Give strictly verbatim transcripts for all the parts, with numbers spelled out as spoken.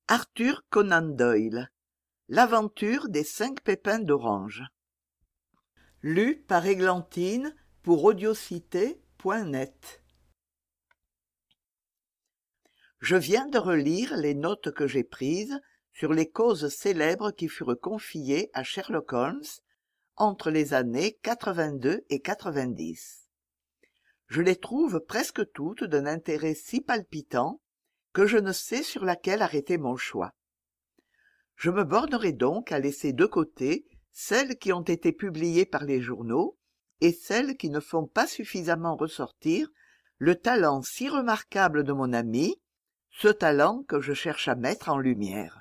Arthur Conan Doyle. L'aventure des cinq pépins d'orange. Lu par Églantine pour audiocité point net. Je viens de relire les notes que j'ai prises sur les causes célèbres qui furent confiées à Sherlock Holmes entre les années quatre-vingt-deux et quatre-vingt-dix. Je les trouve presque toutes d'un intérêt si palpitant que je ne sais sur laquelle arrêter mon choix. Je me bornerai donc à laisser de côté celles qui ont été publiées par les journaux et celles qui ne font pas suffisamment ressortir le talent si remarquable de mon ami, ce talent que je cherche à mettre en lumière.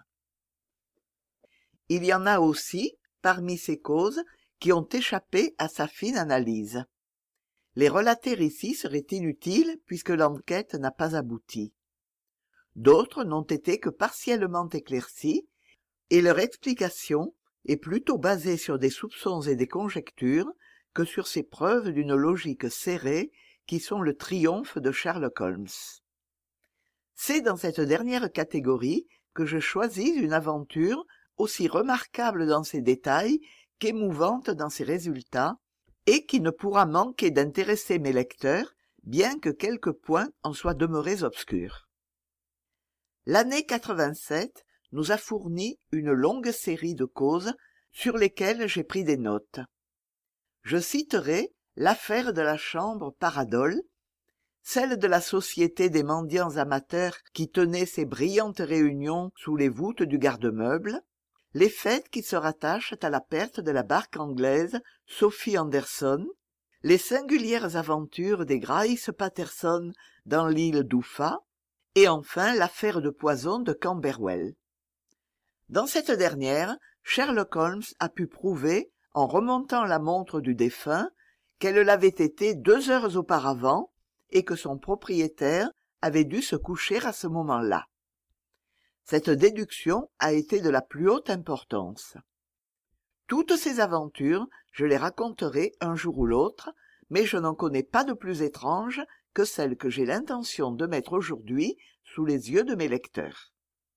Il y en a aussi, parmi ces causes, qui ont échappé à sa fine analyse. Les relater ici serait inutile puisque l'enquête n'a pas abouti. D'autres n'ont été que partiellement éclaircies, et leur explication est plutôt basée sur des soupçons et des conjectures que sur ces preuves d'une logique serrée qui sont le triomphe de Sherlock Holmes. C'est dans cette dernière catégorie que je choisis une aventure aussi remarquable dans ses détails qu'émouvante dans ses résultats, et qui ne pourra manquer d'intéresser mes lecteurs, bien que quelques points en soient demeurés obscurs. L'année quatre-vingt-sept nous a fourni une longue série de causes sur lesquelles j'ai pris des notes. Je citerai l'affaire de la chambre Paradol, celle de la société des mendiants amateurs qui tenait ses brillantes réunions sous les voûtes du garde-meuble, les faits qui se rattachent à la perte de la barque anglaise Sophie Anderson, les singulières aventures des Grace Patterson dans l'île d'Ufa, et enfin l'affaire de poison de Camberwell. Dans cette dernière, Sherlock Holmes a pu prouver, en remontant la montre du défunt, qu'elle l'avait été deux heures auparavant et que son propriétaire avait dû se coucher à ce moment-là. Cette déduction a été de la plus haute importance. Toutes ces aventures, je les raconterai un jour ou l'autre, mais je n'en connais pas de plus étrange que celle que j'ai l'intention de mettre aujourd'hui sous les yeux de mes lecteurs.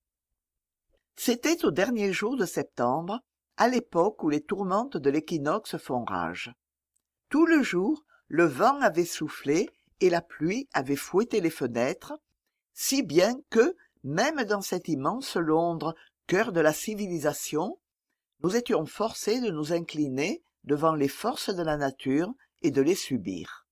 C'était au dernier jour de septembre, à l'époque où les tourmentes de l'équinoxe font rage. Tout le jour, le vent avait soufflé et la pluie avait fouetté les fenêtres, si bien que, même dans cet immense Londres, cœur de la civilisation, nous étions forcés de nous incliner devant les forces de la nature et de les subir.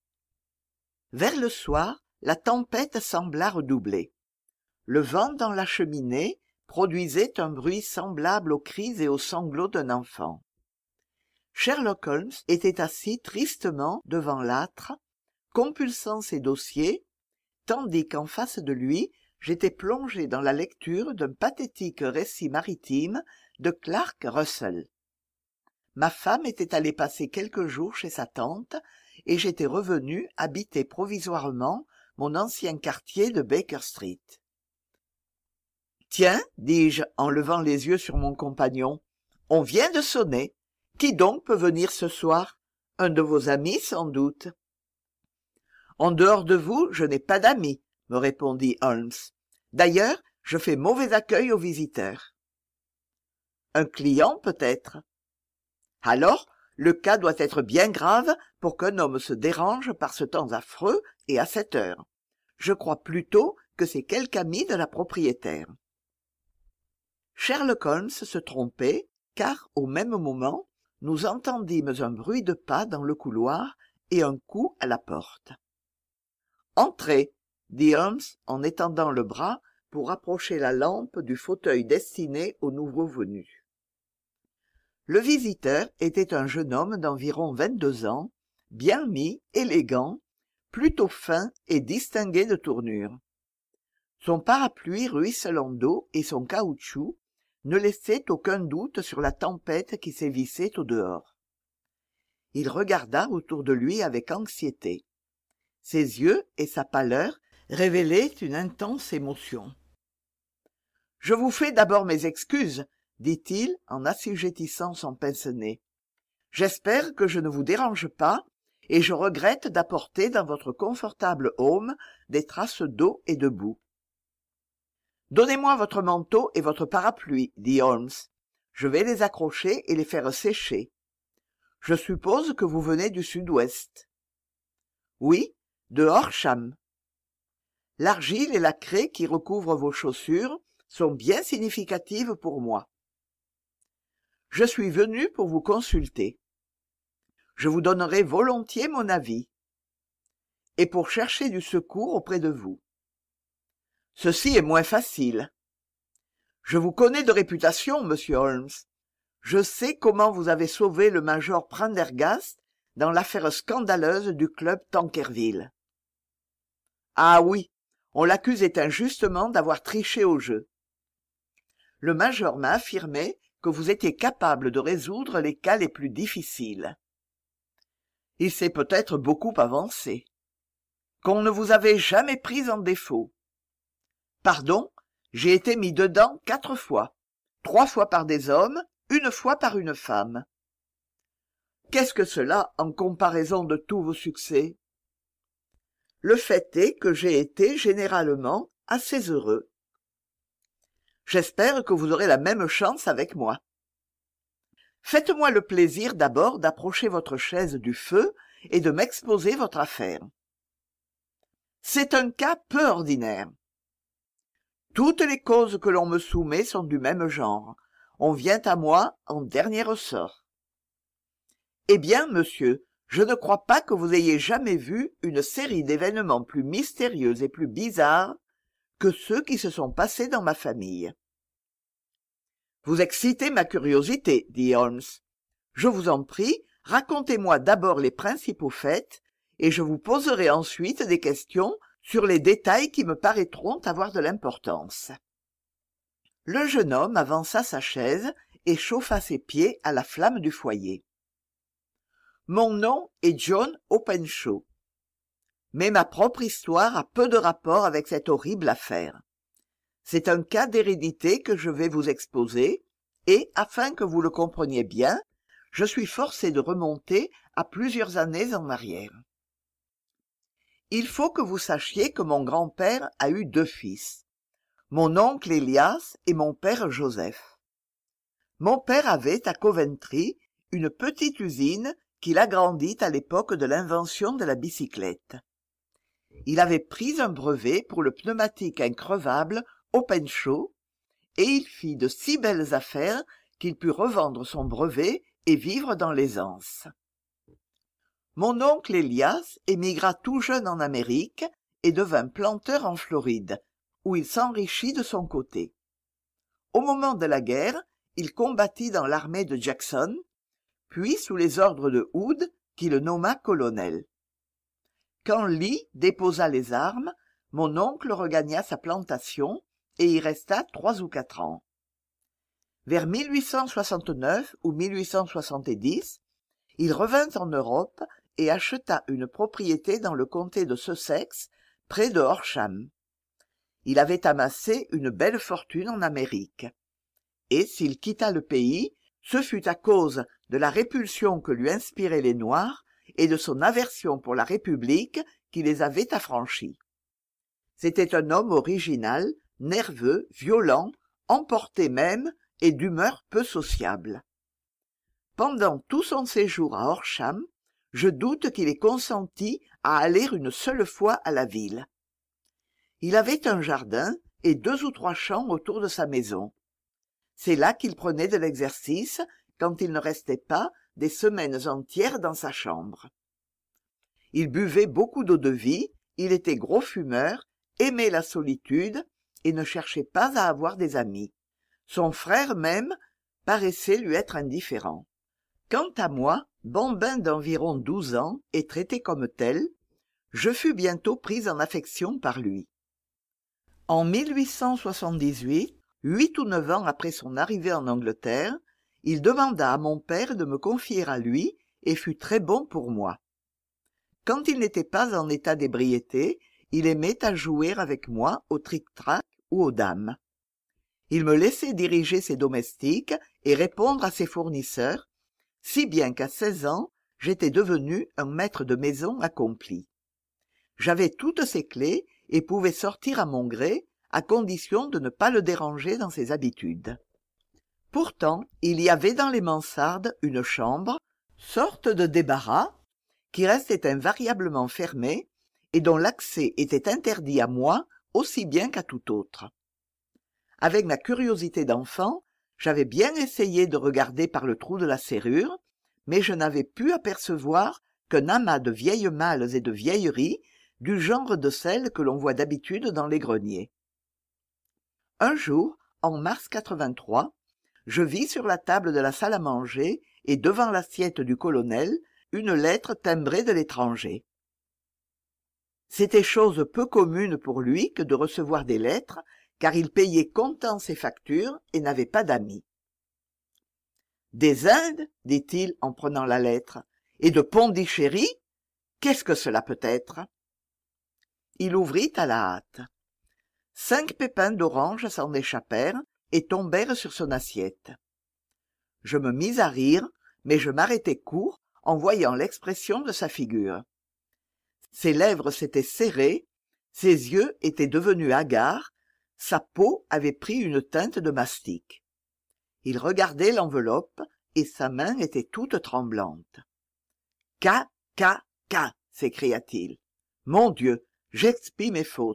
Vers le soir, la tempête sembla redoubler. Le vent dans la cheminée produisait un bruit semblable aux cris et aux sanglots d'un enfant. Sherlock Holmes était assis tristement devant l'âtre, compulsant ses dossiers, tandis qu'en face de lui, j'étais plongé dans la lecture d'un pathétique récit maritime de Clark Russell. Ma femme était allée passer quelques jours chez sa tante, et j'étais revenu habiter provisoirement mon ancien quartier de Baker Street. « Tiens, dis-je en levant les yeux sur mon compagnon, on vient de sonner. Qui donc peut venir ce soir? Un de vos amis, sans doute. »« En dehors de vous, je n'ai pas d'amis, » me répondit Holmes. « D'ailleurs, je fais mauvais accueil aux visiteurs. »« Un client, peut-être. »« Alors, le cas doit être bien grave pour qu'un homme se dérange par ce temps affreux et à cette heure. Je crois plutôt que c'est quelque ami de la propriétaire. » Sherlock Holmes se trompait, car, au même moment, nous entendîmes un bruit de pas dans le couloir et un coup à la porte. « Entrez, » dit Holmes en étendant le bras pour approcher la lampe du fauteuil destiné aux nouveaux venus. Le visiteur était un jeune homme d'environ vingt-deux ans, bien mis, élégant, plutôt fin et distingué de tournure. Son parapluie ruisselant d'eau et son caoutchouc ne laissaient aucun doute sur la tempête qui sévissait au dehors. Il regarda autour de lui avec anxiété. Ses yeux et sa pâleur révélaient une intense émotion. « Je vous fais d'abord mes excuses, » dit-il en assujettissant son pince-nez. « J'espère que je ne vous dérange pas, et je regrette d'apporter dans votre confortable home des traces d'eau et de boue. » Donnez-moi votre manteau et votre parapluie, dit Holmes. Je vais les accrocher et les faire sécher. Je suppose que vous venez du sud-ouest. Oui, de Horsham. L'argile et la craie qui recouvrent vos chaussures sont bien significatives pour moi. Je suis venu pour vous consulter. Je vous donnerai volontiers mon avis. Et pour chercher du secours auprès de vous. Ceci est moins facile. Je vous connais de réputation, monsieur Holmes. Je sais comment vous avez sauvé le major Prendergast dans l'affaire scandaleuse du club Tankerville. Ah oui, on l'accusait injustement d'avoir triché au jeu. Le major m'a affirmé que vous étiez capable de résoudre les cas les plus difficiles. Il s'est peut-être beaucoup avancé. Qu'on ne vous avait jamais pris en défaut. Pardon, j'ai été mis dedans quatre fois, trois fois par des hommes, une fois par une femme. Qu'est-ce que cela en comparaison de tous vos succès? Le fait est que j'ai été généralement assez heureux. J'espère que vous aurez la même chance avec moi. Faites-moi le plaisir d'abord d'approcher votre chaise du feu et de m'exposer votre affaire. C'est un cas peu ordinaire. Toutes les causes que l'on me soumet sont du même genre. On vient à moi en dernier ressort. Eh bien, monsieur, je ne crois pas que vous ayez jamais vu une série d'événements plus mystérieux et plus bizarres que ceux qui se sont passés dans ma famille. Vous excitez ma curiosité, dit Holmes. Je vous en prie, racontez-moi d'abord les principaux faits, et je vous poserai ensuite des questions sur les détails qui me paraîtront avoir de l'importance. Le jeune homme avança sa chaise et chauffa ses pieds à la flamme du foyer. Mon nom est John Openshaw. Mais ma propre histoire a peu de rapport avec cette horrible affaire. C'est un cas d'hérédité que je vais vous exposer, et, afin que vous le compreniez bien, je suis forcé de remonter à plusieurs années en arrière. Il faut que vous sachiez que mon grand-père a eu deux fils, mon oncle Elias et mon père Joseph. Mon père avait à Coventry une petite usine qu'il agrandit à l'époque de l'invention de la bicyclette. Il avait pris un brevet pour le pneumatique increvable Openshaw, et il fit de si belles affaires qu'il put revendre son brevet et vivre dans l'aisance. Mon oncle Elias émigra tout jeune en Amérique et devint planteur en Floride, où il s'enrichit de son côté. Au moment de la guerre, il combattit dans l'armée de Jackson, puis sous les ordres de Hood, qui le nomma colonel. Quand Lee déposa les armes, mon oncle regagna sa plantation et y resta trois ou quatre ans. Vers mille huit cent soixante-neuf ou mille huit cent soixante-dix, il revint en Europe et acheta une propriété dans le comté de Sussex, près de Horsham. Il avait amassé une belle fortune en Amérique. Et s'il quitta le pays, ce fut à cause de la répulsion que lui inspiraient les Noirs et de son aversion pour la République qui les avait affranchis. C'était un homme original, nerveux, violent, emporté même, et d'humeur peu sociable. Pendant tout son séjour à Horsham, je doute qu'il ait consenti à aller une seule fois à la ville. Il avait un jardin et deux ou trois champs autour de sa maison. C'est là qu'il prenait de l'exercice quand il ne restait pas des semaines entières dans sa chambre. Il buvait beaucoup d'eau-de-vie, il était gros fumeur, aimait la solitude et ne cherchait pas à avoir des amis. Son frère même paraissait lui être indifférent. Quant à moi, bambin d'environ douze ans et traité comme tel, je fus bientôt pris en affection par lui. En mille huit cent soixante-dix-huit, huit ou neuf ans après son arrivée en Angleterre, il demanda à mon père de me confier à lui et fut très bon pour moi. Quand il n'était pas en état d'ébriété, il aimait à jouer avec moi au tric-trac ou aux dames. Il me laissait diriger ses domestiques et répondre à ses fournisseurs, si bien qu'à seize ans, j'étais devenu un maître de maison accompli. J'avais toutes ses clés et pouvais sortir à mon gré, à condition de ne pas le déranger dans ses habitudes. Pourtant, il y avait dans les mansardes une chambre, sorte de débarras, qui restait invariablement fermée et dont l'accès était interdit à moi aussi bien qu'à tout autre. Avec ma curiosité d'enfant, j'avais bien essayé de regarder par le trou de la serrure, mais je n'avais pu apercevoir qu'un amas de vieilles malles et de vieilleries, du genre de celles que l'on voit d'habitude dans les greniers. Un jour, en mars quatre-vingt-trois, je vis sur la table de la salle à manger et devant l'assiette du colonel une lettre timbrée de l'étranger. C'était chose peu commune pour lui que de recevoir des lettres, car il payait comptant ses factures et n'avait pas d'amis. « Des Indes, dit-il en prenant la lettre, et de Pondichéry, qu'est-ce que cela peut être ?» Il ouvrit à la hâte. Cinq pépins d'orange s'en échappèrent et tombèrent sur son assiette. Je me mis à rire, mais je m'arrêtai court en voyant l'expression de sa figure. Ses lèvres s'étaient serrées, ses yeux étaient devenus hagards, sa peau avait pris une teinte de mastic. Il regardait l'enveloppe et sa main était toute tremblante. « Ca, ca, ca !» s'écria-t-il. « Mon Dieu, j'expie mes fautes. »«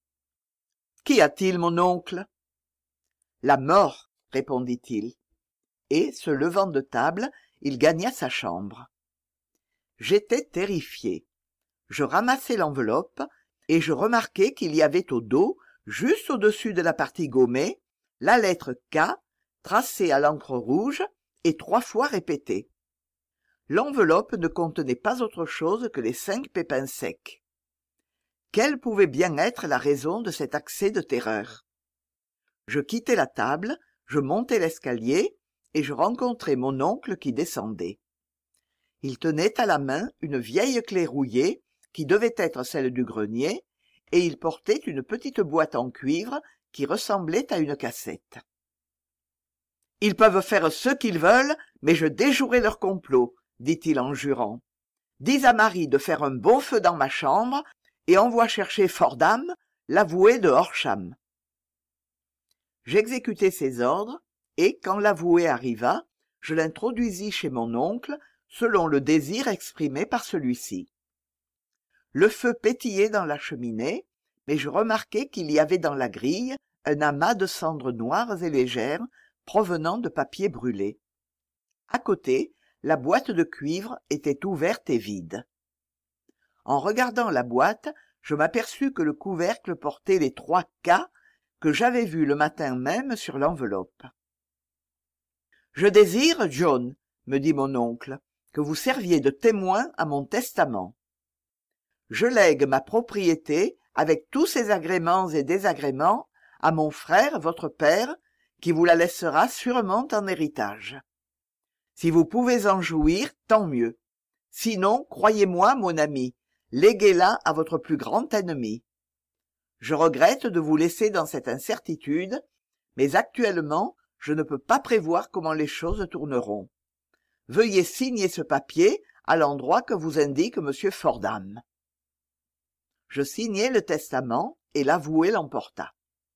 Qu'y a-t-il, mon oncle ?»« La mort, » répondit-il. Et, se levant de table, il gagna sa chambre. J'étais terrifié. Je ramassai l'enveloppe et je remarquai qu'il y avait au dos, juste au-dessus de la partie gommée, la lettre K, tracée à l'encre rouge et trois fois répétée. L'enveloppe ne contenait pas autre chose que les cinq pépins secs. Quelle pouvait bien être la raison de cet accès de terreur? Je quittai la table, je montai l'escalier et je rencontrai mon oncle qui descendait. Il tenait à la main une vieille clé rouillée qui devait être celle du grenier, et il portait une petite boîte en cuivre qui ressemblait à une cassette. « Ils peuvent faire ce qu'ils veulent, mais je déjouerai leur complot, » dit-il en jurant. « Dis à Marie de faire un bon feu dans ma chambre et envoie chercher Fordham, l'avoué de Horsham. » J'exécutai ses ordres, et, quand l'avoué arriva, je l'introduisis chez mon oncle, selon le désir exprimé par celui-ci. Le feu pétillait dans la cheminée, mais je remarquai qu'il y avait dans la grille un amas de cendres noires et légères provenant de papier brûlé. À côté, la boîte de cuivre était ouverte et vide. En regardant la boîte, je m'aperçus que le couvercle portait les trois K que j'avais vus le matin même sur l'enveloppe. « Je désire, John, » me dit mon oncle, « que vous serviez de témoin à mon testament. Je lègue ma propriété, avec tous ses agréments et désagréments, à mon frère, votre père, qui vous la laissera sûrement en héritage. Si vous pouvez en jouir, tant mieux. Sinon, croyez-moi, mon ami, léguez-la à votre plus grand ennemi. Je regrette de vous laisser dans cette incertitude, mais actuellement, je ne peux pas prévoir comment les choses tourneront. Veuillez signer ce papier à l'endroit que vous indique M. Fordham. » Je signai le testament et l'avoué l'emporta.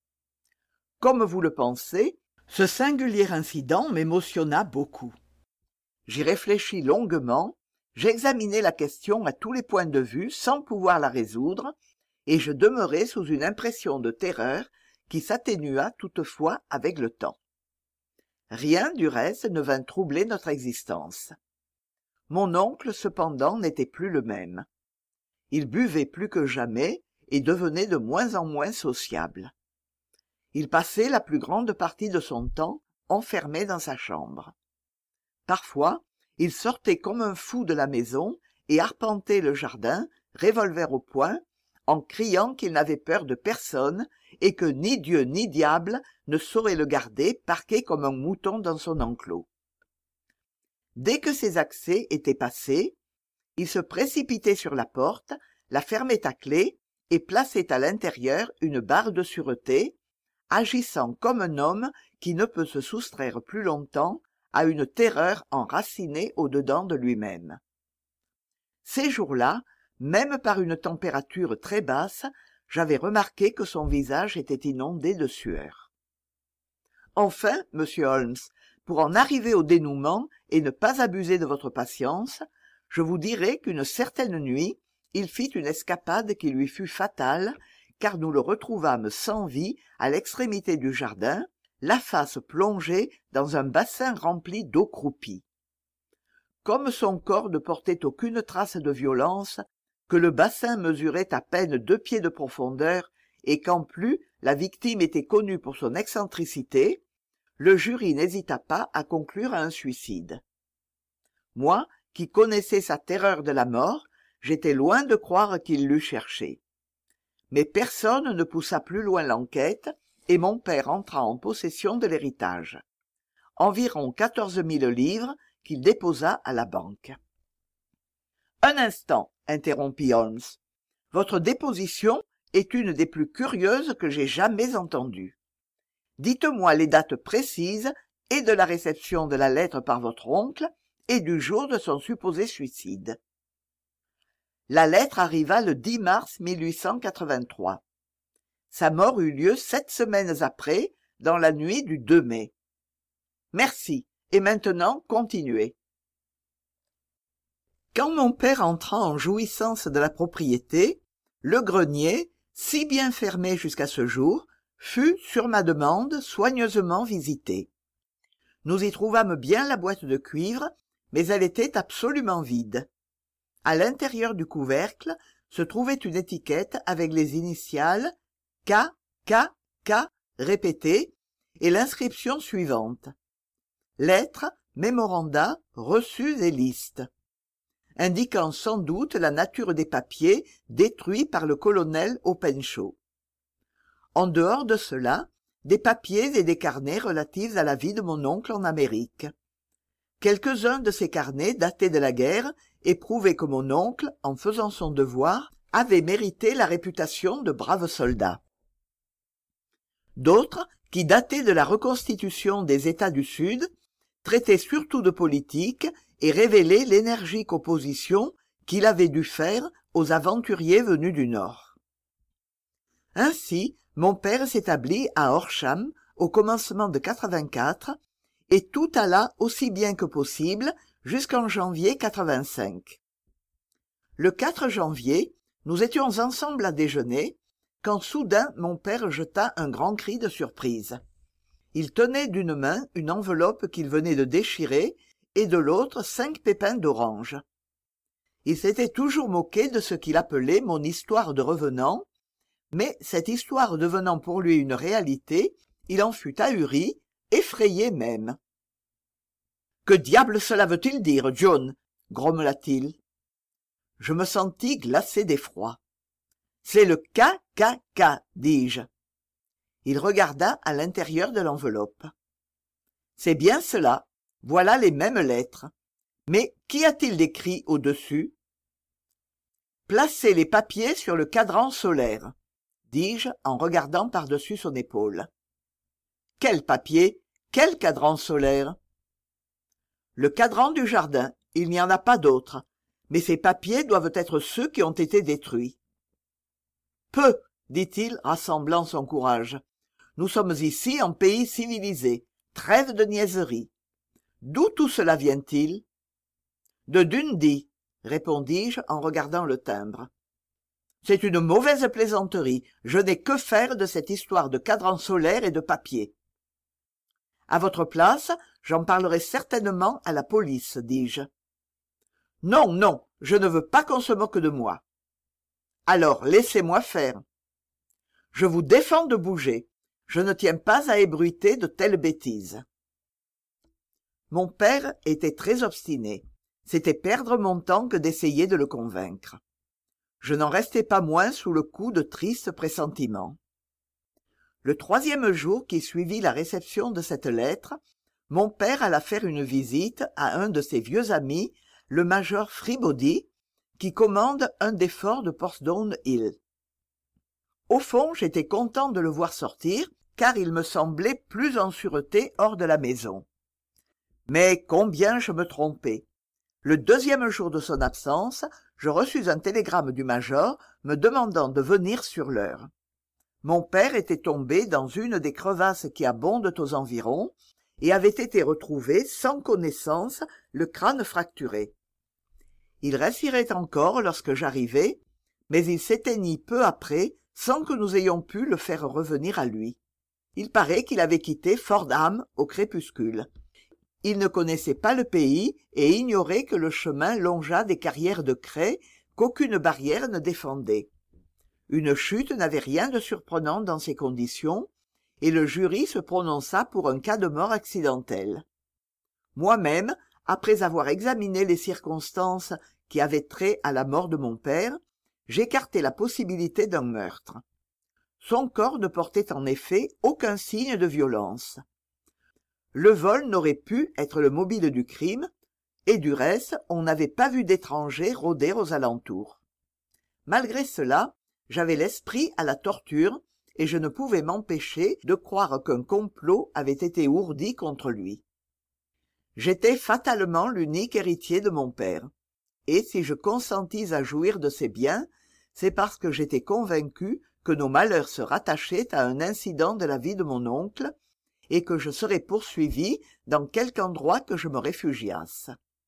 Comme vous le pensez, ce singulier incident m'émotionna beaucoup. J'y réfléchis longuement, j'examinai la question à tous les points de vue sans pouvoir la résoudre, et je demeurai sous une impression de terreur qui s'atténua toutefois avec le temps. Rien, du reste, ne vint troubler notre existence. Mon oncle, cependant, n'était plus le même. Il buvait plus que jamais et devenait de moins en moins sociable. Il passait la plus grande partie de son temps enfermé dans sa chambre. Parfois, il sortait comme un fou de la maison et arpentait le jardin, revolver au poing, en criant qu'il n'avait peur de personne et que ni Dieu ni diable ne sauraient le garder parqué comme un mouton dans son enclos. Dès que ses accès étaient passés, il se précipitait sur la porte, la fermait à clé et plaçait à l'intérieur une barre de sûreté, agissant comme un homme qui ne peut se soustraire plus longtemps à une terreur enracinée au-dedans de lui-même. Ces jours-là, même par une température très basse, j'avais remarqué que son visage était inondé de sueur. Enfin, monsieur Holmes, pour en arriver au dénouement et ne pas abuser de votre patience, je vous dirai qu'une certaine nuit, il fit une escapade qui lui fut fatale, car nous le retrouvâmes sans vie à l'extrémité du jardin, la face plongée dans un bassin rempli d'eau croupie. Comme son corps ne portait aucune trace de violence, que le bassin mesurait à peine deux pieds de profondeur et qu'en plus la victime était connue pour son excentricité, le jury n'hésita pas à conclure à un suicide. Moi, qui connaissais sa terreur de la mort, j'étais loin de croire qu'il l'eût cherchée. Mais personne ne poussa plus loin l'enquête, et mon père entra en possession de l'héritage. Environ quatorze mille livres qu'il déposa à la banque. « Un instant, interrompit Holmes. Votre déposition est une des plus curieuses que j'ai jamais entendues. Dites-moi les dates précises et de la réception de la lettre par votre oncle et du jour de son supposé suicide. » La lettre arriva le dix mars mille huit cent quatre-vingt-trois. Sa mort eut lieu sept semaines après, dans la nuit du deux mai. Merci. Et maintenant, continuez. Quand mon père entra en jouissance de la propriété, le grenier, si bien fermé jusqu'à ce jour, fut, sur ma demande, soigneusement visité. Nous y trouvâmes bien la boîte de cuivre, mais elle était absolument vide. À l'intérieur du couvercle se trouvait une étiquette avec les initiales K, K, K répétées et l'inscription suivante. Lettres, mémoranda, reçus et listes, indiquant sans doute la nature des papiers détruits par le colonel Openshaw. En dehors de cela, des papiers et des carnets relatifs à la vie de mon oncle en Amérique. Quelques-uns de ces carnets dataient de la guerre et prouvaient que mon oncle, en faisant son devoir, avait mérité la réputation de brave soldat. D'autres, qui dataient de la reconstitution des États du Sud, traitaient surtout de politique et révélaient l'énergique opposition qu'il avait dû faire aux aventuriers venus du Nord. Ainsi, mon père s'établit à Horsham au commencement de quatre-vingt-quatre, et tout alla aussi bien que possible jusqu'en janvier quatre-vingt-cinq. Le quatre janvier, nous étions ensemble à déjeuner, quand soudain mon père jeta un grand cri de surprise. Il tenait d'une main une enveloppe qu'il venait de déchirer et de l'autre cinq pépins d'orange. Il s'était toujours moqué de ce qu'il appelait mon histoire de revenant, mais cette histoire devenant pour lui une réalité, il en fut ahuri, effrayé même. « Que diable cela veut-il dire, John ?» grommela-t-il. Je me sentis glacé d'effroi. « C'est le K K K, dis-je. » Il regarda à l'intérieur de l'enveloppe. « C'est bien cela. Voilà les mêmes lettres. Mais qu'y a-t-il d'écrit au-dessus ?»« Placez les papiers sur le cadran solaire, » dis-je en regardant par-dessus son épaule. « Quel papier? Quel cadran solaire ?»« Le cadran du jardin. Il n'y en a pas d'autre. Mais ces papiers doivent être ceux qui ont été détruits. »« Peu, » dit-il, rassemblant son courage. « Nous sommes ici en pays civilisé. Trêve de niaiserie. D'où tout cela vient-il ?»« De Dundee, » répondis-je en regardant le timbre. « C'est une mauvaise plaisanterie. Je n'ai que faire de cette histoire de cadran solaire et de papier. »« À votre place, j'en parlerai certainement à la police, dis-je. »« Non, non, je ne veux pas qu'on se moque de moi. »« Alors, laissez-moi faire. »« Je vous défends de bouger. Je ne tiens pas à ébruiter de telles bêtises. » Mon père était très obstiné. C'était perdre mon temps que d'essayer de le convaincre. Je n'en restais pas moins sous le coup de tristes pressentiments. Le troisième jour qui suivit la réception de cette lettre, mon père alla faire une visite à un de ses vieux amis, le major Fribody, qui commande un des forts de Portsdown Hill. Au fond, j'étais content de le voir sortir, car il me semblait plus en sûreté hors de la maison. Mais combien je me trompais. Le deuxième jour de son absence, je reçus un télégramme du major me demandant de venir sur l'heure. Mon père était tombé dans une des crevasses qui abondent aux environs et avait été retrouvé sans connaissance, le crâne fracturé. Il respirait encore lorsque j'arrivai, mais il s'éteignit peu après sans que nous ayons pu le faire revenir à lui. Il paraît qu'il avait quitté Fordham au crépuscule. Il ne connaissait pas le pays et ignorait que le chemin longeât des carrières de craie qu'aucune barrière ne défendait. Une chute n'avait rien de surprenant dans ces conditions, et le jury se prononça pour un cas de mort accidentelle. Moi-même, après avoir examiné les circonstances qui avaient trait à la mort de mon père, j'écartai la possibilité d'un meurtre. Son corps ne portait en effet aucun signe de violence. Le vol n'aurait pu être le mobile du crime, et du reste, on n'avait pas vu d'étrangers rôder aux alentours. Malgré cela, j'avais l'esprit à la torture, et je ne pouvais m'empêcher de croire qu'un complot avait été ourdi contre lui. J'étais fatalement l'unique héritier de mon père, et si je consentis à jouir de ses biens, c'est parce que j'étais convaincu que nos malheurs se rattachaient à un incident de la vie de mon oncle, et que je serais poursuivi dans quelque endroit que je me réfugiasse.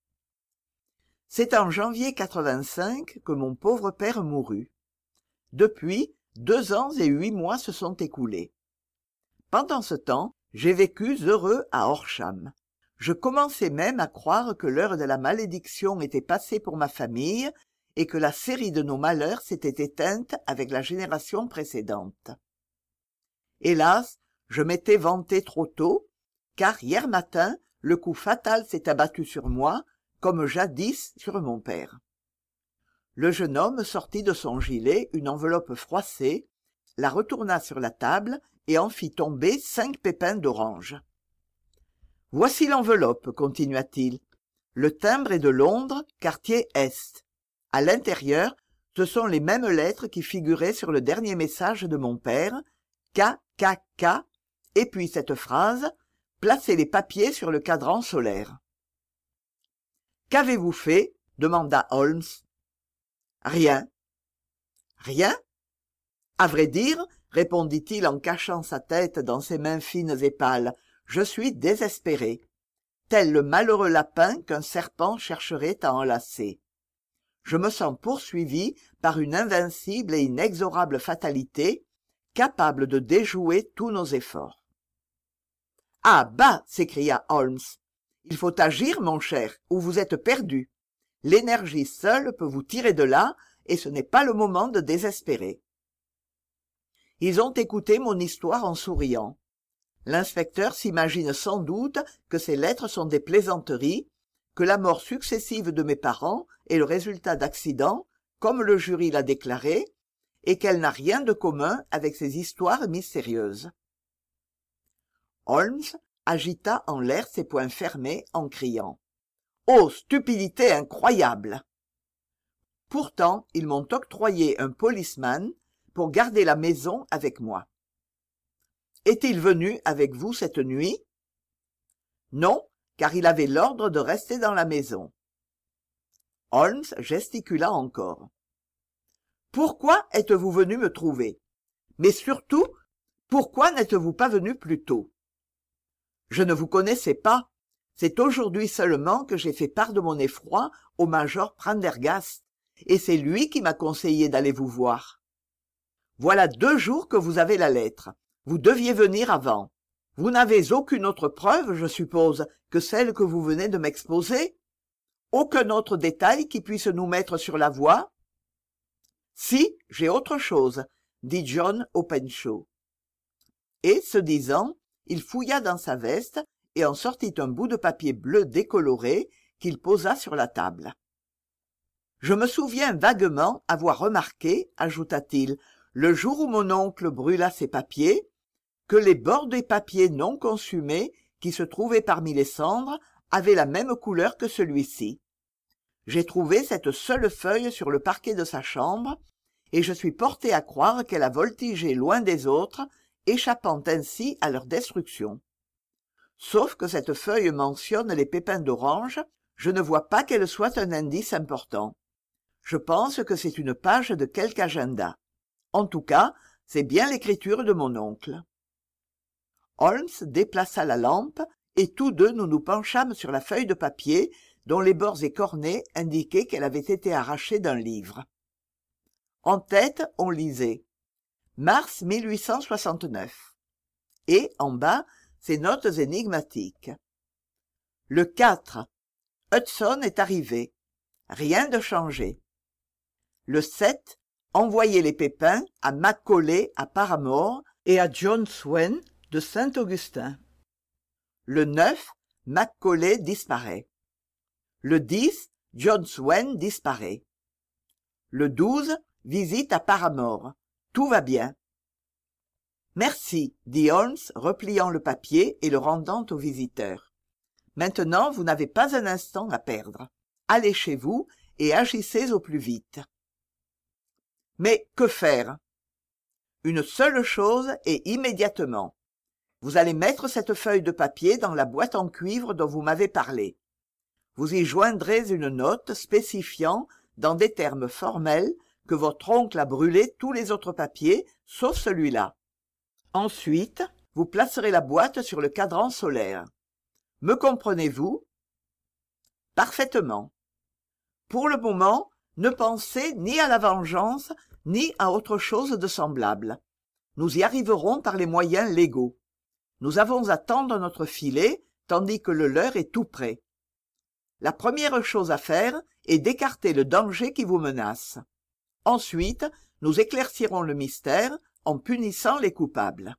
C'est en janvier quatre-vingt-cinq que mon pauvre père mourut. Depuis, deux ans et huit mois se sont écoulés. Pendant ce temps, j'ai vécu heureux à Horsham. Je commençais même à croire que l'heure de la malédiction était passée pour ma famille et que la série de nos malheurs s'était éteinte avec la génération précédente. Hélas, je m'étais vanté trop tôt, car hier matin, le coup fatal s'est abattu sur moi, comme jadis sur mon père. Le jeune homme sortit de son gilet une enveloppe froissée, la retourna sur la table et en fit tomber cinq pépins d'orange. « Voici l'enveloppe, continua-t-il. Le timbre est de Londres, quartier Est. À l'intérieur, ce sont les mêmes lettres qui figuraient sur le dernier message de mon père, K K K, et puis cette phrase, placez les papiers sur le cadran solaire. »« Qu'avez-vous fait ?» demanda Holmes. « Rien. »« Rien ? À vrai dire, répondit-il en cachant sa tête dans ses mains fines et pâles, je suis désespéré, tel le malheureux lapin qu'un serpent chercherait à enlacer. Je me sens poursuivi par une invincible et inexorable fatalité, capable de déjouer tous nos efforts. « Ah bah !» s'écria Holmes. « Il faut agir, mon cher, ou vous êtes perdu. L'énergie seule peut vous tirer de là, et ce n'est pas le moment de désespérer. » Ils ont écouté mon histoire en souriant. L'inspecteur s'imagine sans doute que ces lettres sont des plaisanteries, que la mort successive de mes parents est le résultat d'accidents, comme le jury l'a déclaré, et qu'elle n'a rien de commun avec ces histoires mystérieuses. Holmes agita en l'air ses poings fermés en criant « Oh, stupidité incroyable !» Pourtant, ils m'ont octroyé un policeman pour garder la maison avec moi. Est-il venu avec vous cette nuit? Non, car il avait l'ordre de rester dans la maison. Holmes gesticula encore. Pourquoi êtes-vous venu me trouver? Mais surtout, pourquoi n'êtes-vous pas venu plus tôt? Je ne vous connaissais pas. C'est aujourd'hui seulement que j'ai fait part de mon effroi au major Prendergast, et c'est lui qui m'a conseillé d'aller vous voir. Voilà deux jours que vous avez la lettre. Vous deviez venir avant. Vous n'avez aucune autre preuve, je suppose, que celle que vous venez de m'exposer? Aucun autre détail qui puisse nous mettre sur la voie? Si, j'ai autre chose, dit John Openshaw. Et, ce disant, il fouilla dans sa veste et en sortit un bout de papier bleu décoloré qu'il posa sur la table. Je me souviens vaguement avoir remarqué, ajouta-t-il, le jour où mon oncle brûla ses papiers, que les bords des papiers non consumés qui se trouvaient parmi les cendres avaient la même couleur que celui-ci. J'ai trouvé cette seule feuille sur le parquet de sa chambre, et je suis porté à croire qu'elle a voltigé loin des autres, échappant ainsi à leur destruction. Sauf que cette feuille mentionne les pépins d'orange, je ne vois pas qu'elle soit un indice important. Je pense que c'est une page de quelque agenda. En tout cas, c'est bien l'écriture de mon oncle. Holmes déplaça la lampe, et tous deux nous nous penchâmes sur la feuille de papier dont les bords écornés indiquaient qu'elle avait été arrachée d'un livre. En tête, on lisait « Mars mille huit cent soixante-neuf » et, en bas, ces notes énigmatiques. Le quatre. Hudson est arrivé. Rien de changé. Le sept. Envoyer les pépins à Macaulay à Paramore et à John Swain de Saint-Augustin. Le neuf. Macaulay disparaît. Le dix. John Swain disparaît. Le douze. Visite à Paramore. Tout va bien. Merci, dit Holmes, repliant le papier et le rendant au visiteur. Maintenant, vous n'avez pas un instant à perdre. Allez chez vous et agissez au plus vite. Mais que faire? Une seule chose et immédiatement. Vous allez mettre cette feuille de papier dans la boîte en cuivre dont vous m'avez parlé. Vous y joindrez une note spécifiant, dans des termes formels, que votre oncle a brûlé tous les autres papiers, sauf celui-là. Ensuite, vous placerez la boîte sur le cadran solaire. Me comprenez-vous? Parfaitement. Pour le moment, ne pensez ni à la vengeance, ni à autre chose de semblable. Nous y arriverons par les moyens légaux. Nous avons à tendre notre filet, tandis que le leur est tout prêt. La première chose à faire est d'écarter le danger qui vous menace. Ensuite, nous éclaircirons le mystère en punissant les coupables.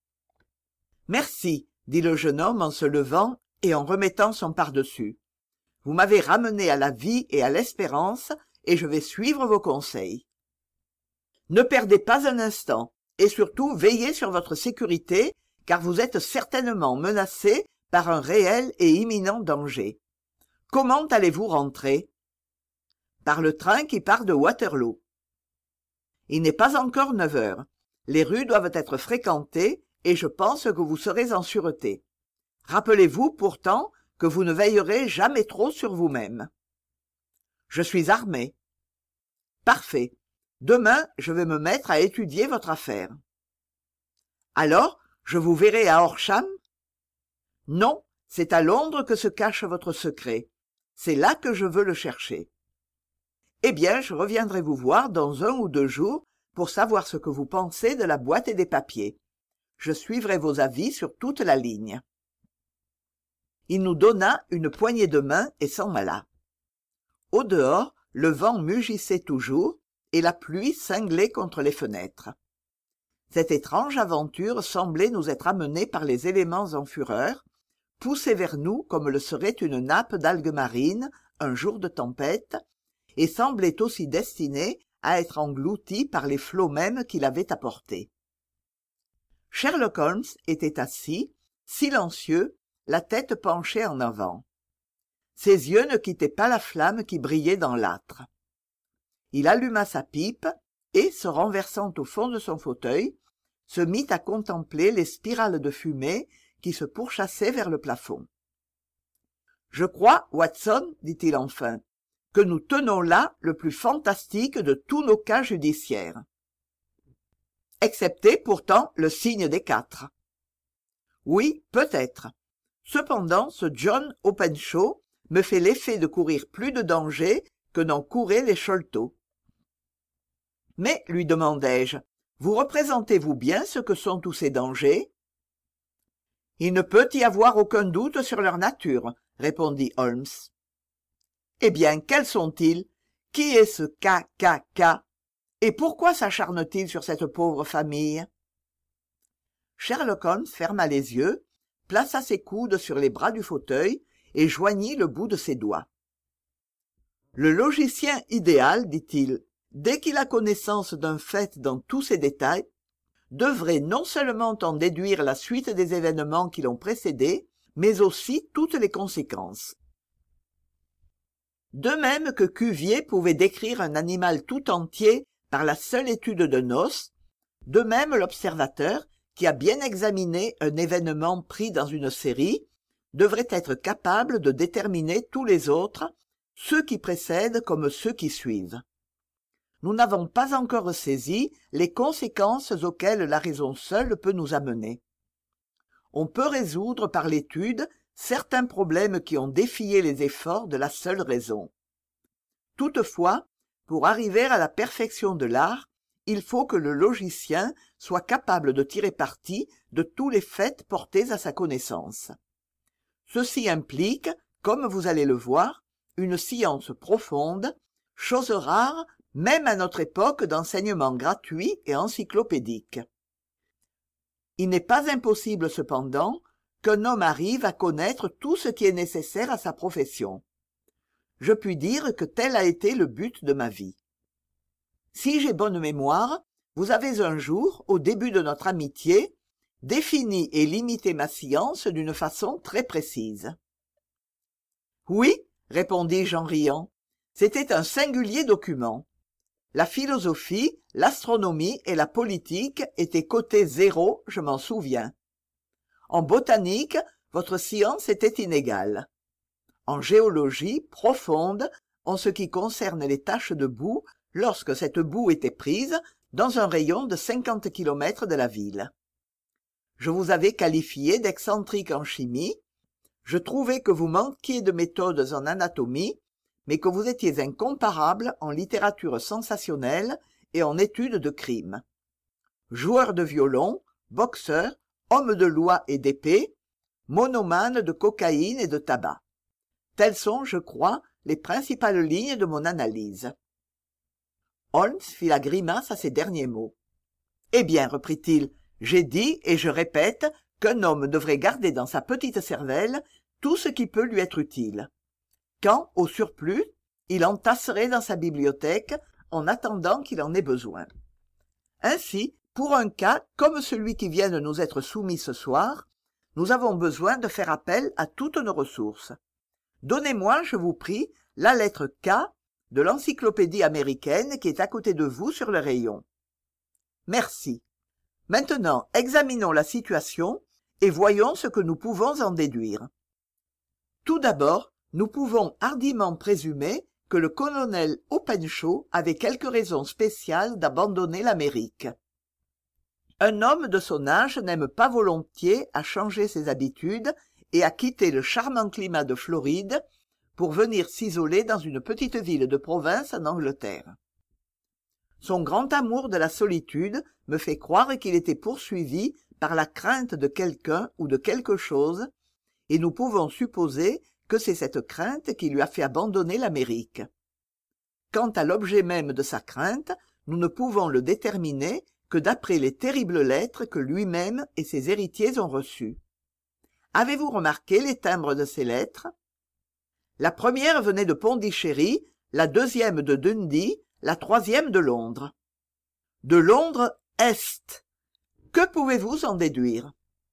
Merci, dit le jeune homme en se levant et en remettant son pardessus. Vous m'avez ramené à la vie et à l'espérance, et je vais suivre vos conseils. Ne perdez pas un instant, et surtout veillez sur votre sécurité, car vous êtes certainement menacé par un réel et imminent danger. Comment allez-vous rentrer? Par le train qui part de Waterloo. Il n'est pas encore neuf heures. Les rues doivent être fréquentées, et je pense que vous serez en sûreté. Rappelez-vous pourtant que vous ne veillerez jamais trop sur vous-même. Je suis armé. Parfait. Demain, je vais me mettre à étudier votre affaire. Alors, je vous verrai à Horsham? Non, c'est à Londres que se cache votre secret. C'est là que je veux le chercher. Eh bien, je reviendrai vous voir dans un ou deux jours pour savoir ce que vous pensez de la boîte et des papiers. Je suivrai vos avis sur toute la ligne. Il nous donna une poignée de main et s'en alla. Au dehors, le vent mugissait toujours et la pluie cinglait contre les fenêtres. Cette étrange aventure semblait nous être amenée par les éléments en fureur, poussée vers nous comme le serait une nappe d'algues marines un jour de tempête, et semblait aussi destinée à être engloutie par les flots mêmes qui l'avaient apportée. Sherlock Holmes était assis, silencieux, la tête penchée en avant. Ses yeux ne quittaient pas la flamme qui brillait dans l'âtre. Il alluma sa pipe et, se renversant au fond de son fauteuil, se mit à contempler les spirales de fumée qui se pourchassaient vers le plafond. « Je crois, Watson, dit-il enfin, que nous tenons là le plus fantastique de tous nos cas judiciaires. Excepté, pourtant, le signe des quatre. Oui, peut-être. Cependant, ce John Openshaw me fait l'effet de courir plus de danger que n'en couraient les Sholto. Mais, lui demandai-je, vous représentez-vous bien ce que sont tous ces dangers? Il ne peut y avoir aucun doute sur leur nature, répondit Holmes. Eh bien, quels sont-ils? Qui est ce K K K? Et pourquoi s'acharne-t-il sur cette pauvre famille? Sherlock Holmes ferma les yeux, plaça ses coudes sur les bras du fauteuil et joignit le bout de ses doigts. Le logicien idéal, dit-il, dès qu'il a connaissance d'un fait dans tous ses détails, devrait non seulement en déduire la suite des événements qui l'ont précédé, mais aussi toutes les conséquences. De même que Cuvier pouvait décrire un animal tout entier par la seule étude d'un os, de même l'observateur, qui a bien examiné un événement pris dans une série, devrait être capable de déterminer tous les autres, ceux qui précèdent comme ceux qui suivent. nous n'avons pas encore saisi les conséquences auxquelles la raison seule peut nous amener. On peut résoudre par l'étude certains problèmes qui ont défié les efforts de la seule raison. Toutefois, pour arriver à la perfection de l'art, il faut que le logicien soit capable de tirer parti de tous les faits portés à sa connaissance. Ceci implique, comme vous allez le voir, une science profonde, chose rare même à notre époque d'enseignement gratuit et encyclopédique. Il n'est pas impossible cependant qu'un homme arrive à connaître tout ce qui est nécessaire à sa profession. Je puis dire que tel a été le but de ma vie. Si j'ai bonne mémoire, vous avez un jour, au début de notre amitié, défini et limité ma science d'une façon très précise. Oui, répondis-je en riant, c'était un singulier document. La philosophie, l'astronomie et la politique étaient cotées zéro, je m'en souviens. En botanique, votre science était inégale. En géologie, profonde, en ce qui concerne les taches de boue, lorsque cette boue était prise, dans un rayon de cinquante kilomètres de la ville. Je vous avais qualifié d'excentrique en chimie, je trouvais que vous manquiez de méthodes en anatomie, mais que vous étiez incomparable en littérature sensationnelle et en études de crime. Joueur de violon, boxeur, homme de loi et d'épée, monomane de cocaïne et de tabac. Telles sont, je crois, les principales lignes de mon analyse. Holmes fit la grimace à ces derniers mots. « Eh bien, reprit-il, j'ai dit, et je répète, qu'un homme devrait garder dans sa petite cervelle tout ce qui peut lui être utile. Quand, au surplus, il entasserait dans sa bibliothèque en attendant qu'il en ait besoin. Ainsi, pour un cas comme celui qui vient de nous être soumis ce soir, nous avons besoin de faire appel à toutes nos ressources. Donnez-moi, je vous prie, la lettre K de l'encyclopédie américaine qui est à côté de vous sur le rayon. Merci. Maintenant, examinons la situation et voyons ce que nous pouvons en déduire. Tout d'abord, nous pouvons hardiment présumer que le colonel Openshaw avait quelque raison spéciale d'abandonner l'Amérique. Un homme de son âge n'aime pas volontiers à changer ses habitudes et à quitter le charmant climat de Floride pour venir s'isoler dans une petite ville de province en Angleterre. Son grand amour de la solitude me fait croire qu'il était poursuivi par la crainte de quelqu'un ou de quelque chose, et nous pouvons supposer que c'est cette crainte qui lui a fait abandonner l'Amérique. Quant à l'objet même de sa crainte, nous ne pouvons le déterminer que d'après les terribles lettres que lui-même et ses héritiers ont reçues. Avez-vous remarqué les timbres de ces lettres? La première venait de Pondichéry, la deuxième de Dundee, la troisième de Londres. De Londres Est. Que pouvez-vous en déduire?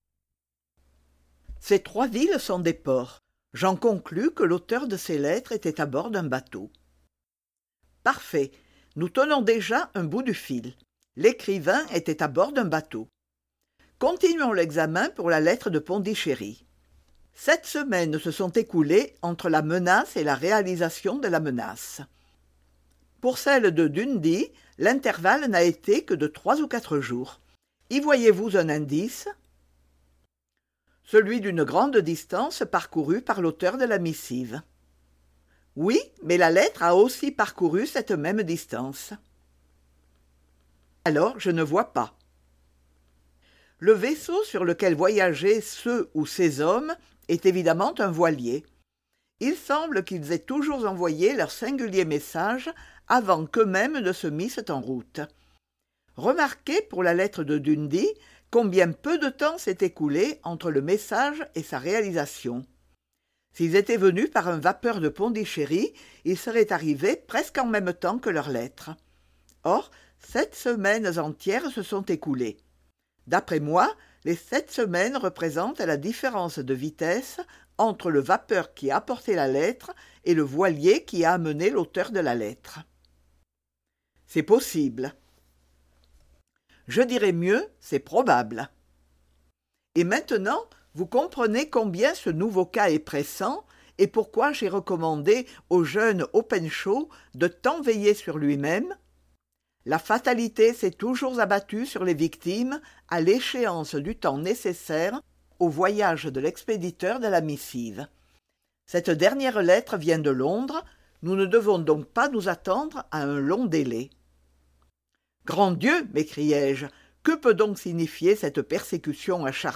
Ces trois villes sont des ports. J'en conclus que l'auteur de ces lettres était à bord d'un bateau. Parfait. Nous tenons déjà un bout du fil. L'écrivain était à bord d'un bateau. Continuons l'examen pour la lettre de Pondichéry. Sept semaines se sont écoulées entre la menace et la réalisation de la menace. Pour celle de Dundee, l'intervalle n'a été que de trois ou quatre jours. Y voyez-vous un indice? Celui d'une grande distance parcourue par l'auteur de la missive. Oui, mais la lettre a aussi parcouru cette même distance. Alors, je ne vois pas. Le vaisseau sur lequel voyageaient ce ou ces hommes est évidemment un voilier. Il semble qu'ils aient toujours envoyé leur singulier message avant qu'eux-mêmes ne se missent en route. Remarquez pour la lettre de Dundee combien peu de temps s'est écoulé entre le message et sa réalisation. S'ils étaient venus par un vapeur de Pondichéry, ils seraient arrivés presque en même temps que leur lettre. Or, sept semaines entières se sont écoulées. D'après moi, les sept semaines représentent la différence de vitesse entre le vapeur qui a apporté la lettre et le voilier qui a amené l'auteur de la lettre. C'est possible. Je dirais mieux, c'est probable. Et maintenant, vous comprenez combien ce nouveau cas est pressant et pourquoi j'ai recommandé au jeune Openshaw de tant veiller sur lui-même. La fatalité s'est toujours abattue sur les victimes à l'échéance du temps nécessaire au voyage de l'expéditeur de la missive. Cette dernière lettre vient de Londres, nous ne devons donc pas nous attendre à un long délai. « Grand Dieu !» m'écriai-je, que peut donc signifier cette persécution acharnée ?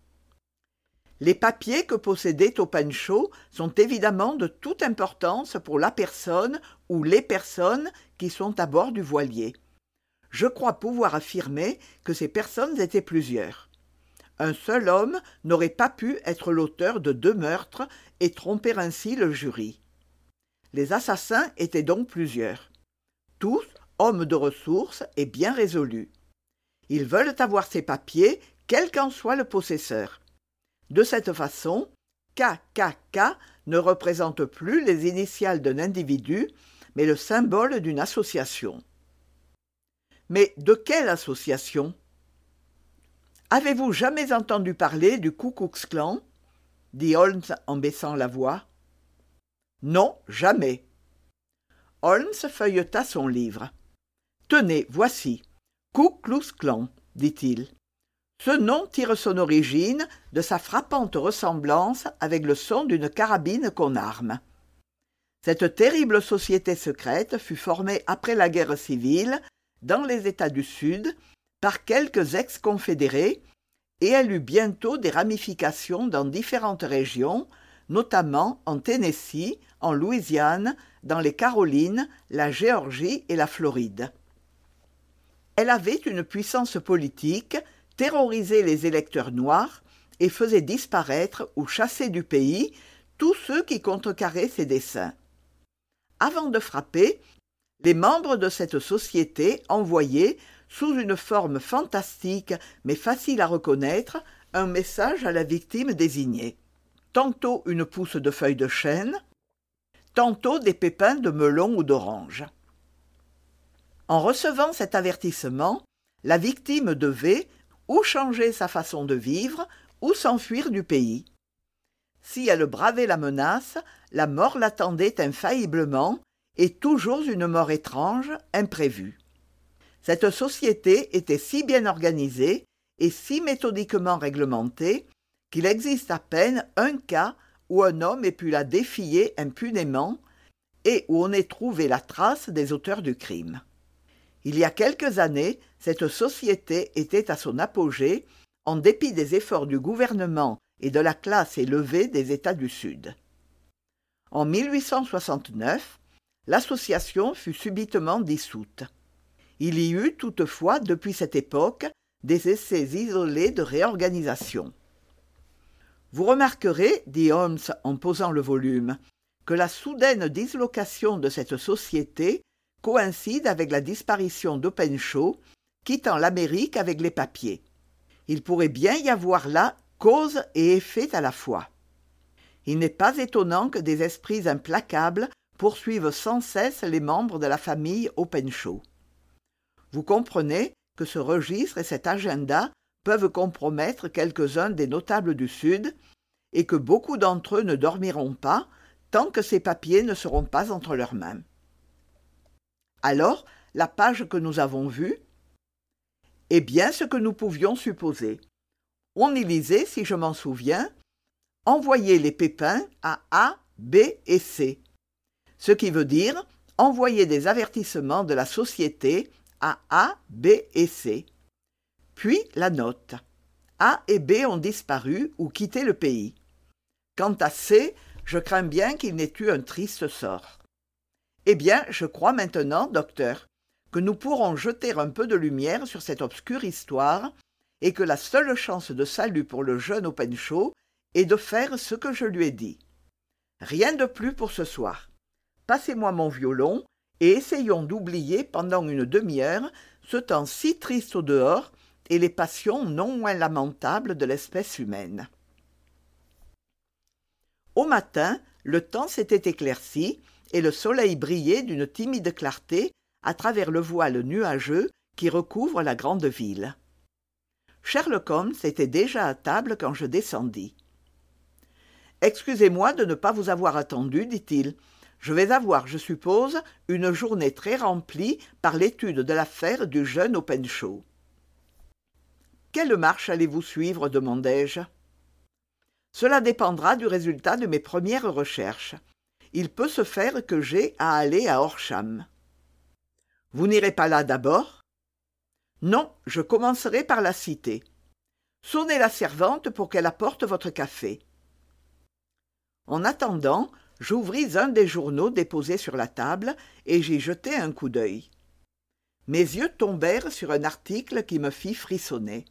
Les papiers que possédait Openshaw sont évidemment de toute importance pour la personne ou les personnes qui sont à bord du voilier. Je crois pouvoir affirmer que ces personnes étaient plusieurs. Un seul homme n'aurait pas pu être l'auteur de deux meurtres et tromper ainsi le jury. Les assassins étaient donc plusieurs. Tous hommes de ressources et bien résolus. Ils veulent avoir ces papiers, quel qu'en soit le possesseur. De cette façon, K K K ne représente plus les initiales d'un individu, mais le symbole d'une association. Mais de quelle association ? Avez-vous jamais entendu parler du Ku Klux Klan ? dit Holmes en baissant la voix. Non, jamais. Holmes feuilleta son livre. Tenez, voici. Ku Klux Klan, dit-il. Ce nom tire son origine de sa frappante ressemblance avec le son d'une carabine qu'on arme. Cette terrible société secrète fut formée après la guerre civile dans les États du Sud par quelques ex-confédérés et elle eut bientôt des ramifications dans différentes régions, notamment en Tennessee, en Louisiane, dans les Carolines, la Géorgie et la Floride. Elle avait une puissance politique, terrorisait les électeurs noirs et faisait disparaître ou chasser du pays tous ceux qui contrecarraient ses desseins. Avant de frapper, les membres de cette société envoyaient, sous une forme fantastique mais facile à reconnaître, un message à la victime désignée. Tantôt une pousse de feuilles de chêne, tantôt des pépins de melon ou d'orange. En recevant cet avertissement, la victime devait ou changer sa façon de vivre ou s'enfuir du pays. Si elle bravait la menace, la mort l'attendait infailliblement et toujours une mort étrange, imprévue. Cette société était si bien organisée et si méthodiquement réglementée qu'il existe à peine un cas où un homme ait pu la défier impunément et où on ait trouvé la trace des auteurs du crime. Il y a quelques années, cette société était à son apogée, en dépit des efforts du gouvernement et de la classe élevée des États du Sud. En mille huit cent soixante-neuf, l'association fut subitement dissoute. Il y eut toutefois, depuis cette époque, des essais isolés de réorganisation. Vous remarquerez, dit Holmes en posant le volume, que la soudaine dislocation de cette société coïncide avec la disparition d'Openshaw, quittant l'Amérique avec les papiers. Il pourrait bien y avoir là cause et effet à la fois. Il n'est pas étonnant que des esprits implacables poursuivent sans cesse les membres de la famille Openshaw. Vous comprenez que ce registre et cet agenda peuvent compromettre quelques-uns des notables du Sud et que beaucoup d'entre eux ne dormiront pas tant que ces papiers ne seront pas entre leurs mains. Alors, la page que nous avons vue est bien ce que nous pouvions supposer. On y lisait, si je m'en souviens, « Envoyer les pépins à A, B et C », ce qui veut dire « envoyer des avertissements de la société à A, B et C ». Puis la note. A et B ont disparu ou quitté le pays. Quant à C, je crains bien qu'il n'ait eu un triste sort. Eh bien, je crois maintenant, docteur, que nous pourrons jeter un peu de lumière sur cette obscure histoire et que la seule chance de salut pour le jeune Openshaw est de faire ce que je lui ai dit. Rien de plus pour ce soir. Passez-moi mon violon et essayons d'oublier pendant une demi-heure ce temps si triste au dehors et les passions non moins lamentables de l'espèce humaine. Au matin, le temps s'était éclairci et le soleil brillait d'une timide clarté à travers le voile nuageux qui recouvre la grande ville. Sherlock Holmes était déjà à table quand je descendis. « Excusez-moi de ne pas vous avoir attendu, dit-il. Je vais avoir, je suppose, une journée très remplie par l'étude de l'affaire du jeune Openshaw. Quelle marche allez-vous suivre, demandai-je. Cela dépendra du résultat de mes premières recherches. Il peut se faire que j'aie à aller à Horsham. Vous n'irez pas là d'abord? Non, je commencerai par la cité. Sonnez la servante pour qu'elle apporte votre café. En attendant, j'ouvris un des journaux déposés sur la table et j'y jetai un coup d'œil. Mes yeux tombèrent sur un article qui me fit frissonner.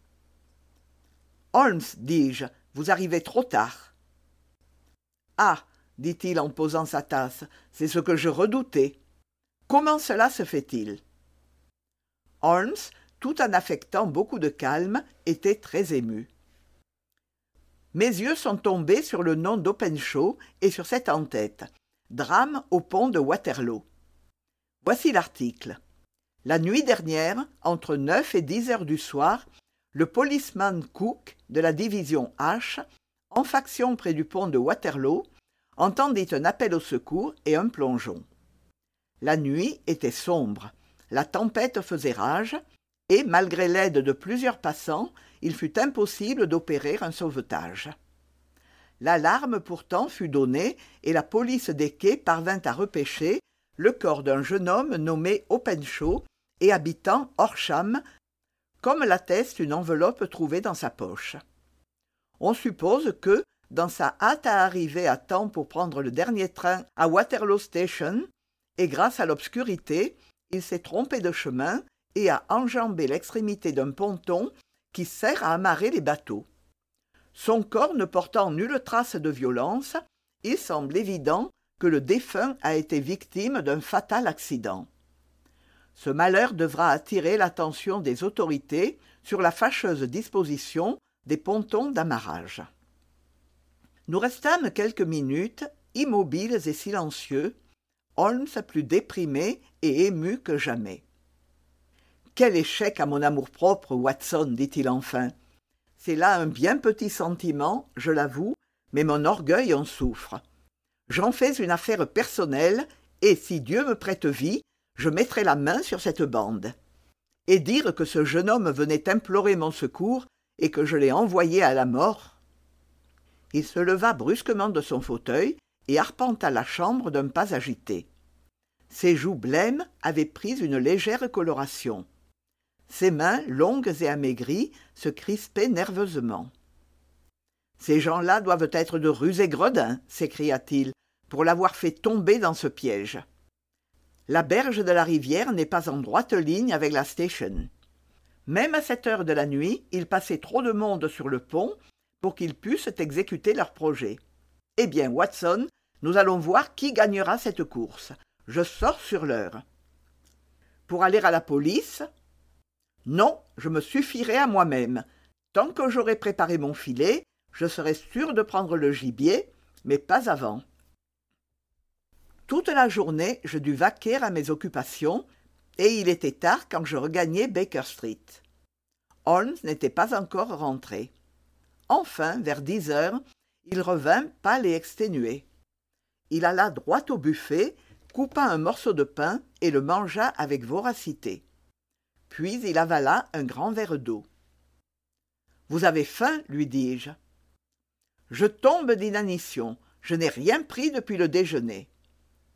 « Holmes, dis-je, vous arrivez trop tard. »« Ah, dit-il en posant sa tasse, c'est ce que je redoutais. Comment cela se fait-il » Holmes, tout en affectant beaucoup de calme, était très ému. Mes yeux sont tombés sur le nom d'Openshaw et sur cette en-tête. Drame au pont de Waterloo. Voici l'article. La nuit dernière, entre neuf et dix heures du soir, le policeman Cook de la division H, en faction près du pont de Waterloo, entendit un appel au secours et un plongeon. La nuit était sombre, la tempête faisait rage, et, malgré l'aide de plusieurs passants, il fut impossible d'opérer un sauvetage. L'alarme pourtant fut donnée et la police des quais parvint à repêcher le corps d'un jeune homme nommé Openshaw et habitant Horsham, comme l'atteste une enveloppe trouvée dans sa poche. On suppose que, dans sa hâte à arriver à temps pour prendre le dernier train à Waterloo Station, et grâce à l'obscurité, il s'est trompé de chemin et a enjambé l'extrémité d'un ponton qui sert à amarrer les bateaux. Son corps ne portant nulle trace de violence, il semble évident que le défunt a été victime d'un fatal accident. Ce malheur devra attirer l'attention des autorités sur la fâcheuse disposition des pontons d'amarrage. Nous restâmes quelques minutes, immobiles et silencieux, Holmes plus déprimé et ému que jamais. « Quel échec à mon amour-propre, Watson, dit-il enfin. C'est là un bien petit sentiment, je l'avoue, mais mon orgueil en souffre. J'en fais une affaire personnelle, et si Dieu me prête vie, je mettrai la main sur cette bande. Et dire que ce jeune homme venait implorer mon secours et que je l'ai envoyé à la mort. » Il se leva brusquement de son fauteuil et arpenta la chambre d'un pas agité. Ses joues blêmes avaient pris une légère coloration. Ses mains, longues et amaigries, se crispaient nerveusement. « Ces gens-là doivent être de rusés gredins, s'écria-t-il, pour l'avoir fait tomber dans ce piège. La berge de la rivière n'est pas en droite ligne avec la station. Même à cette heure de la nuit, il passait trop de monde sur le pont pour qu'ils pussent exécuter leur projet. Eh bien, Watson, nous allons voir qui gagnera cette course. Je sors sur l'heure. Pour aller à la police ? Non, je me suffirai à moi-même. Tant que j'aurai préparé mon filet, je serai sûr de prendre le gibier, mais pas avant. Toute la journée, je dus vaquer à mes occupations, et il était tard quand je regagnai Baker Street. Holmes n'était pas encore rentré. Enfin, vers dix heures, il revint pâle et exténué. Il alla droit au buffet, coupa un morceau de pain et le mangea avec voracité. Puis il avala un grand verre d'eau. « Vous avez faim ?» lui dis-je. « Je tombe d'inanition. Je n'ai rien pris depuis le déjeuner. »« Rien ?»«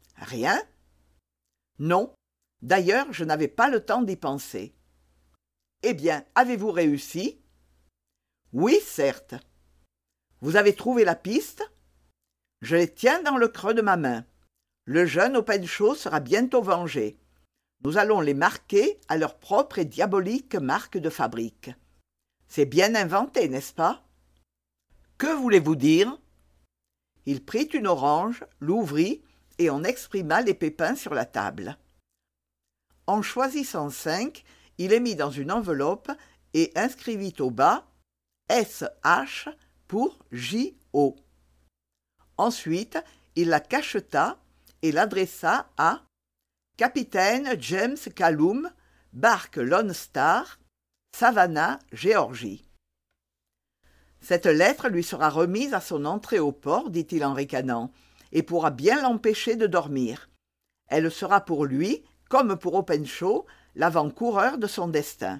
Non. D'ailleurs, je n'avais pas le temps d'y penser. »« Eh bien, avez-vous réussi ?»« Oui, certes. »« Vous avez trouvé la piste ?»« Je les tiens dans le creux de ma main. Le jeune Openshaw sera bientôt vengé. Nous allons les marquer à leur propre et diabolique marque de fabrique. C'est bien inventé, n'est-ce pas ? Que voulez-vous dire ? Il prit une orange, l'ouvrit et en exprima les pépins sur la table. En choisissant cinq, il les mit dans une enveloppe et inscrivit au bas S H pour J O. Ensuite, il la cacheta et l'adressa à Capitaine James Callum, barque Lone Star, Savannah, Géorgie. Cette lettre lui sera remise à son entrée au port, dit-il en ricanant, et pourra bien l'empêcher de dormir. Elle sera pour lui, comme pour Openshaw, l'avant-coureur de son destin.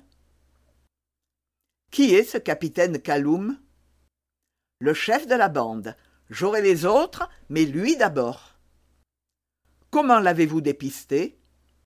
Qui est ce capitaine Calhoun? Le chef de la bande. J'aurai les autres, mais lui d'abord. Comment l'avez-vous dépisté?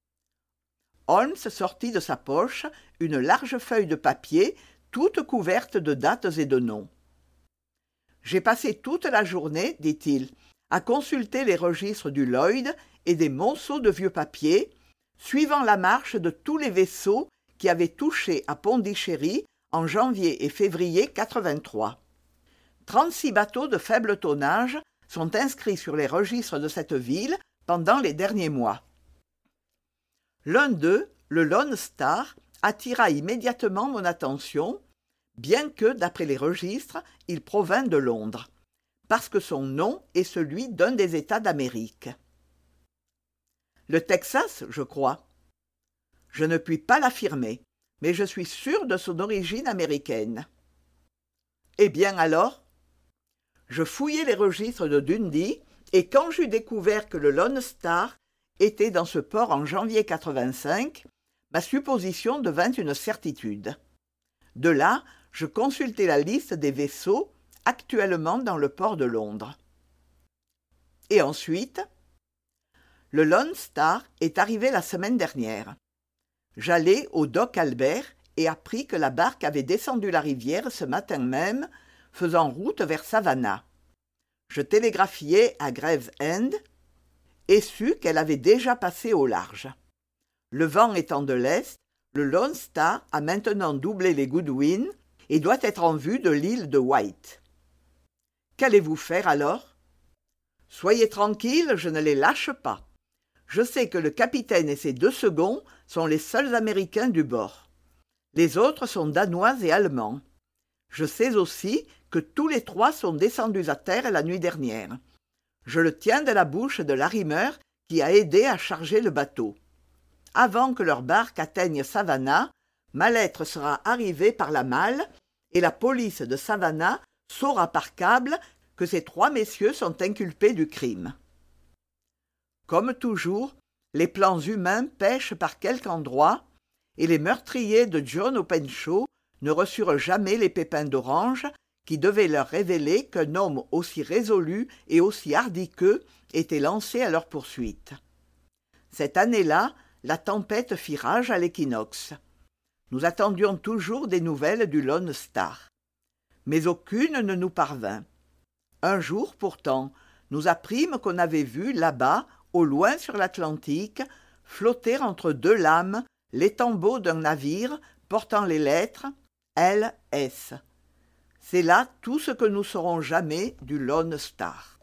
Holmes sortit de sa poche une large feuille de papier toute couverte de dates et de noms. J'ai passé toute la journée, dit-il, à consulter les registres du Lloyd et des monceaux de vieux papiers, suivant la marche de tous les vaisseaux qui avaient touché à Pondichéry en janvier et février quatre-vingt-trois. Trente-six bateaux de faible tonnage sont inscrits sur les registres de cette ville pendant les derniers mois. L'un d'eux, le Lone Star, attira immédiatement mon attention, bien que, d'après les registres, il provint de Londres, parce que son nom est celui d'un des États d'Amérique. Le Texas, je crois. Je ne puis pas l'affirmer, mais je suis sûr de son origine américaine. Eh bien alors? Je fouillai les registres de Dundee, et quand j'eus découvert que le Lone Star était dans ce port en janvier quatre-vingt-cinq, ma supposition devint une certitude. De là, je consultai la liste des vaisseaux actuellement dans le port de Londres. Et ensuite? Le Lone Star est arrivé la semaine dernière. J'allai au dock Albert et appris que la barque avait descendu la rivière ce matin même, faisant route vers Savannah. Je télégraphiai à Gravesend et sus qu'elle avait déjà passé au large. Le vent étant de l'est, le Lone Star a maintenant doublé les Goodwin et doit être en vue de l'île de White. Qu'allez-vous faire alors? Soyez tranquille, je ne les lâche pas. Je sais que le capitaine et ses deux seconds sont les seuls Américains du bord. Les autres sont Danois et Allemands. Je sais aussi que tous les trois sont descendus à terre la nuit dernière. Je le tiens de la bouche de l'arrimeur qui a aidé à charger le bateau. Avant que leur barque atteigne Savannah, ma lettre sera arrivée par la malle et la police de Savannah saura par câble que ces trois messieurs sont inculpés du crime. Comme toujours, les plans humains pêchent par quelque endroit et les meurtriers de John Openshaw ne reçurent jamais les pépins d'orange qui devaient leur révéler qu'un homme aussi résolu et aussi hardi qu'eux était lancé à leur poursuite. Cette année-là, la tempête fit rage à l'équinoxe. Nous attendions toujours des nouvelles du Lone Star. Mais aucune ne nous parvint. Un jour, pourtant, nous apprîmes qu'on avait vu, là-bas, au loin sur l'Atlantique, flotter entre deux lames l'étambot d'un navire portant les lettres L S. C'est là tout ce que nous saurons jamais du Lone Star.